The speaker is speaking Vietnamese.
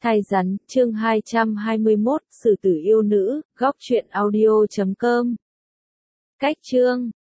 Thai rắn, chương 221, Sử tử yêu nữ, góc truyện audio.com. Cách chương